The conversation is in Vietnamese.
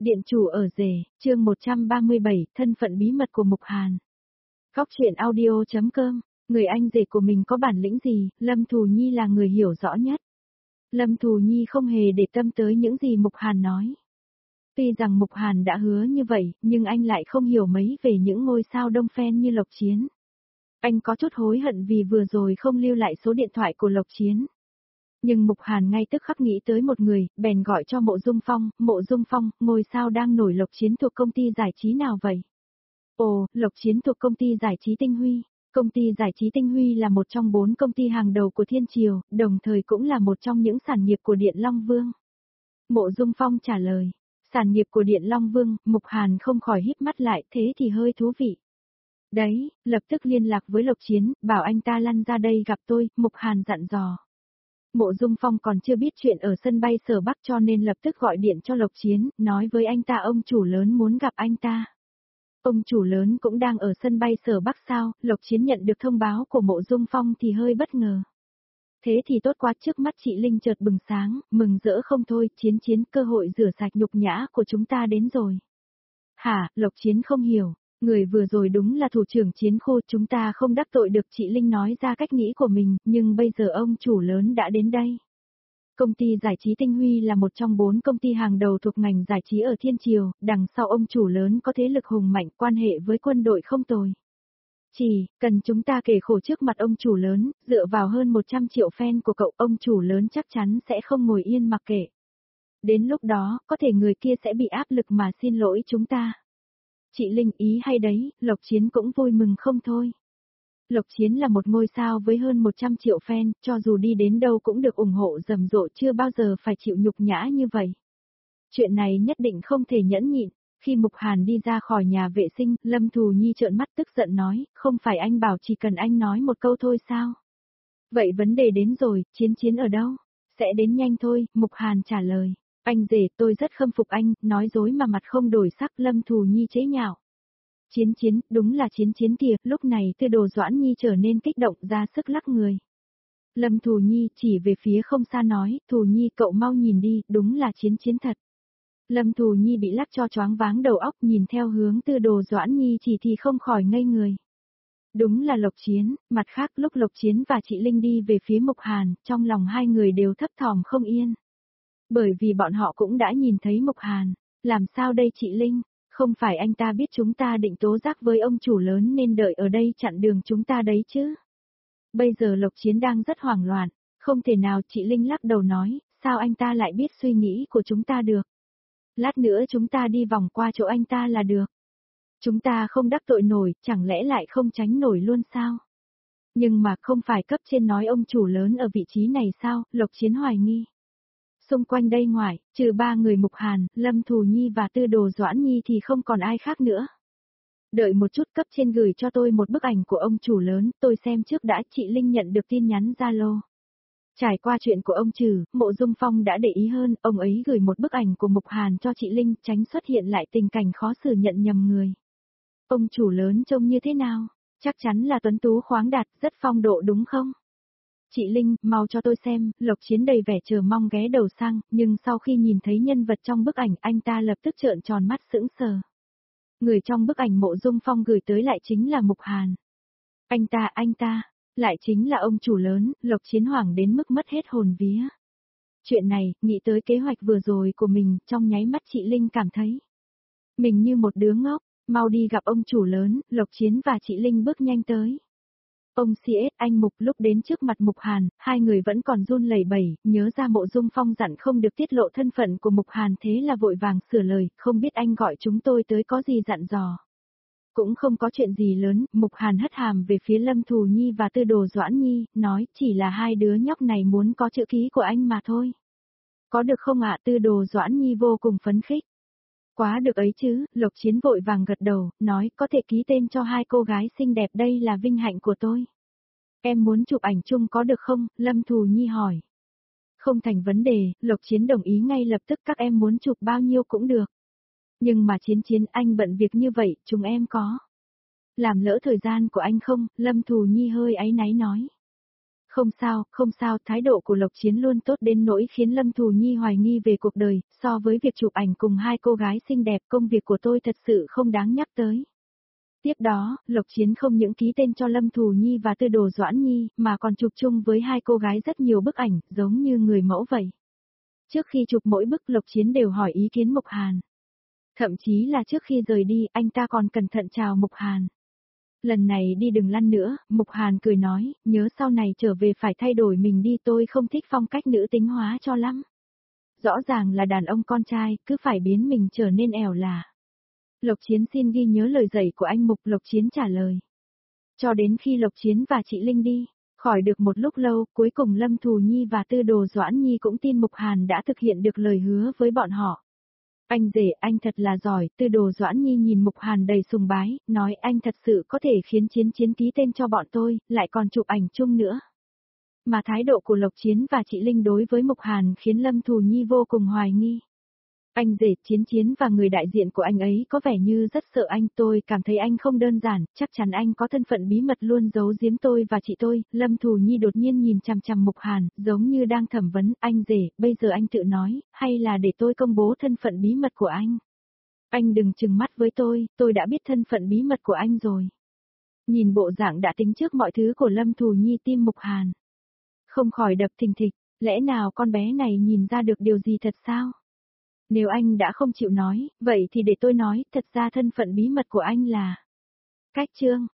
Điện chủ ở rể, chương 137, thân phận bí mật của Mục Hàn. Góc truyện audio.com, người anh rể của mình có bản lĩnh gì, Lâm Thù Nhi là người hiểu rõ nhất. Lâm Thù Nhi không hề để tâm tới những gì Mục Hàn nói. Tuy rằng Mục Hàn đã hứa như vậy, nhưng anh lại không hiểu mấy về những ngôi sao đông phen như Lộc Chiến. Anh có chút hối hận vì vừa rồi không lưu lại số điện thoại của Lộc Chiến. Nhưng Mục Hàn ngay tức khắc nghĩ tới một người, bèn gọi cho Mộ Dung Phong, ngôi sao đang nổi Lộc Chiến thuộc công ty giải trí nào vậy? Ồ, Lộc Chiến thuộc công ty giải trí Tinh Huy. Công ty giải trí Tinh Huy là một trong 4 công ty hàng đầu của Thiên Triều, đồng thời cũng là một trong những sản nghiệp của Điện Long Vương. Mộ Dung Phong trả lời, sản nghiệp của Điện Long Vương, Mục Hàn không khỏi híp mắt lại, thế thì hơi thú vị. Đấy, lập tức liên lạc với Lộc Chiến, bảo anh ta lăn ra đây gặp tôi, Mục Hàn dặn dò. Mộ Dung Phong còn chưa biết chuyện ở sân bay Sở Bắc cho nên lập tức gọi điện cho Lộc Chiến, nói với anh ta ông chủ lớn muốn gặp anh ta. Ông chủ lớn cũng đang ở sân bay Sở Bắc sao, Lộc Chiến nhận được thông báo của Mộ Dung Phong thì hơi bất ngờ. Thế thì tốt quá, trước mắt chị Linh chợt bừng sáng, mừng rỡ không thôi, Chiến, cơ hội rửa sạch nhục nhã của chúng ta đến rồi. Hả, Lộc Chiến không hiểu. Người vừa rồi đúng là thủ trưởng chiến khu, chúng ta không đắc tội được, chị Linh nói ra cách nghĩ của mình, nhưng bây giờ ông chủ lớn đã đến đây. Công ty giải trí Tinh Huy là một trong 4 công ty hàng đầu thuộc ngành giải trí ở Thiên Triều, đằng sau ông chủ lớn có thế lực hùng mạnh, quan hệ với quân đội không tồi. Chỉ cần chúng ta kể khổ trước mặt ông chủ lớn, dựa vào hơn 100 triệu fan của cậu, ông chủ lớn chắc chắn sẽ không ngồi yên mặc kệ. Đến lúc đó, có thể người kia sẽ bị áp lực mà xin lỗi chúng ta. Chị Linh ý hay đấy, Lộc Chiến cũng vui mừng không thôi. Lộc Chiến là một ngôi sao với hơn 100 triệu fan, cho dù đi đến đâu cũng được ủng hộ rầm rộ, chưa bao giờ phải chịu nhục nhã như vậy. Chuyện này nhất định không thể nhẫn nhịn. Khi Mục Hàn đi ra khỏi nhà vệ sinh, Lâm Thù Nhi trợn mắt tức giận nói, không phải anh bảo chỉ cần anh nói một câu thôi sao? Vậy vấn đề đến rồi, Chiến ở đâu? Sẽ đến nhanh thôi, Mục Hàn trả lời. Anh rể, tôi rất khâm phục anh, nói dối mà mặt không đổi sắc, Lâm Thù Nhi chế nhạo. Chiến, đúng là Chiến kìa, lúc này Tư Đồ Doãn Nhi trở nên kích động ra sức lắc người. Lâm Thù Nhi chỉ về phía không xa nói, Thù Nhi cậu mau nhìn đi, đúng là Chiến thật. Lâm Thù Nhi bị lắc cho choáng váng đầu óc, nhìn theo hướng Tư Đồ Doãn Nhi chỉ thì không khỏi ngây người. Đúng là Lộc Chiến, mặt khác lúc Lộc Chiến và chị Linh đi về phía Mục Hàn, trong lòng hai người đều thấp thỏm không yên. Bởi vì bọn họ cũng đã nhìn thấy Mục Hàn, làm sao đây chị Linh, không phải anh ta biết chúng ta định tố giác với ông chủ lớn nên đợi ở đây chặn đường chúng ta đấy chứ. Bây giờ Lộc Chiến đang rất hoảng loạn, không thể nào, chị Linh lắc đầu nói, sao anh ta lại biết suy nghĩ của chúng ta được. Lát nữa chúng ta đi vòng qua chỗ anh ta là được. Chúng ta không đắc tội nổi, chẳng lẽ lại không tránh nổi luôn sao? Nhưng mà không phải cấp trên nói ông chủ lớn ở vị trí này sao, Lộc Chiến hoài nghi. Xung quanh đây ngoài, trừ 3 người Mục Hàn, Lâm Thù Nhi và Tư Đồ Doãn Nhi thì không còn ai khác nữa. Đợi một chút, cấp trên gửi cho tôi một bức ảnh của ông chủ lớn, tôi xem trước đã, chị Linh nhận được tin nhắn Zalo. Trải qua chuyện của ông Trừ, Mộ Dung Phong đã để ý hơn, ông ấy gửi một bức ảnh của Mục Hàn cho chị Linh, tránh xuất hiện lại tình cảnh khó xử nhận nhầm người. Ông chủ lớn trông như thế nào? Chắc chắn là tuấn tú khoáng đạt, rất phong độ đúng không? Chị Linh, mau cho tôi xem, Lộc Chiến đầy vẻ chờ mong ghé đầu sang, nhưng sau khi nhìn thấy nhân vật trong bức ảnh anh ta lập tức trợn tròn mắt sững sờ. Người trong bức ảnh Mộ Dung Phong gửi tới lại chính là Mục Hàn. Anh ta, lại chính là ông chủ lớn, Lộc Chiến hoảng đến mức mất hết hồn vía. Chuyện này, nghĩ tới kế hoạch vừa rồi của mình, trong nháy mắt chị Linh cảm thấy. Mình như một đứa ngốc, mau đi gặp ông chủ lớn, Lộc Chiến và chị Linh bước nhanh tới. Ông CS anh Mục lúc đến trước mặt Mục Hàn, hai người vẫn còn run lẩy bẩy, nhớ ra Mộ Dung Phong dặn không được tiết lộ thân phận của Mục Hàn thế là vội vàng sửa lời, không biết anh gọi chúng tôi tới có gì dặn dò. Cũng không có chuyện gì lớn, Mục Hàn hất hàm về phía Lâm Thù Nhi và Tư Đồ Doãn Nhi, nói chỉ là hai đứa nhóc này muốn có chữ ký của anh mà thôi. Có được không ạ? Tư Đồ Doãn Nhi vô cùng phấn khích. Quá được ấy chứ, Lộc Chiến vội vàng gật đầu, nói có thể ký tên cho hai cô gái xinh đẹp, đây là vinh hạnh của tôi. Em muốn chụp ảnh chung có được không? Lâm Thù Nhi hỏi. Không thành vấn đề, Lộc Chiến đồng ý ngay lập tức, các em muốn chụp bao nhiêu cũng được. Nhưng mà Chiến anh bận việc như vậy, chúng em có làm lỡ thời gian của anh không? Lâm Thù Nhi hơi áy náy nói. Không sao, thái độ của Lộc Chiến luôn tốt đến nỗi khiến Lâm Thù Nhi hoài nghi về cuộc đời, so với việc chụp ảnh cùng hai cô gái xinh đẹp, công việc của tôi thật sự không đáng nhắc tới. Tiếp đó, Lộc Chiến không những ký tên cho Lâm Thù Nhi và Tư Đồ Doãn Nhi, mà còn chụp chung với hai cô gái rất nhiều bức ảnh, giống như người mẫu vậy. Trước khi chụp mỗi bức Lộc Chiến đều hỏi ý kiến Mục Hàn. Thậm chí là trước khi rời đi, anh ta còn cẩn thận chào Mục Hàn. Lần này đi đừng lăn nữa, Mục Hàn cười nói, nhớ sau này trở về phải thay đổi mình đi, tôi không thích phong cách nữ tính hóa cho lắm. Rõ ràng là đàn ông con trai, cứ phải biến mình trở nên ẻo lả. Lộc Chiến xin ghi nhớ lời dạy của anh Mục, Lộc Chiến trả lời. Cho đến khi Lộc Chiến và chị Linh đi, khỏi được một lúc lâu, cuối cùng Lâm Thù Nhi và Tư Đồ Doãn Nhi cũng tin Mục Hàn đã thực hiện được lời hứa với bọn họ. Anh rể, anh thật là giỏi, Tư Đồ Doãn Nhi nhìn Mục Hàn đầy sùng bái, nói anh thật sự có thể khiến Chiến ký tên cho bọn tôi, lại còn chụp ảnh chung nữa. Mà thái độ của Lộc Chiến và chị Linh đối với Mục Hàn khiến Lâm Thù Nhi vô cùng hoài nghi. Anh rể, Chiến và người đại diện của anh ấy có vẻ như rất sợ anh, tôi cảm thấy anh không đơn giản, chắc chắn anh có thân phận bí mật luôn giấu giếm tôi và chị tôi. Lâm Thù Nhi đột nhiên nhìn chằm chằm Mục Hàn, giống như đang thẩm vấn, anh rể, bây giờ anh tự nói, hay là để tôi công bố thân phận bí mật của anh? Anh đừng trừng mắt với tôi đã biết thân phận bí mật của anh rồi. Nhìn bộ dạng đã tính trước mọi thứ của Lâm Thù Nhi, tim Mục Hàn không khỏi đập thình thịch, lẽ nào con bé này nhìn ra được điều gì thật sao? Nếu anh đã không chịu nói, vậy thì để tôi nói, thật ra thân phận bí mật của anh là... Cách chương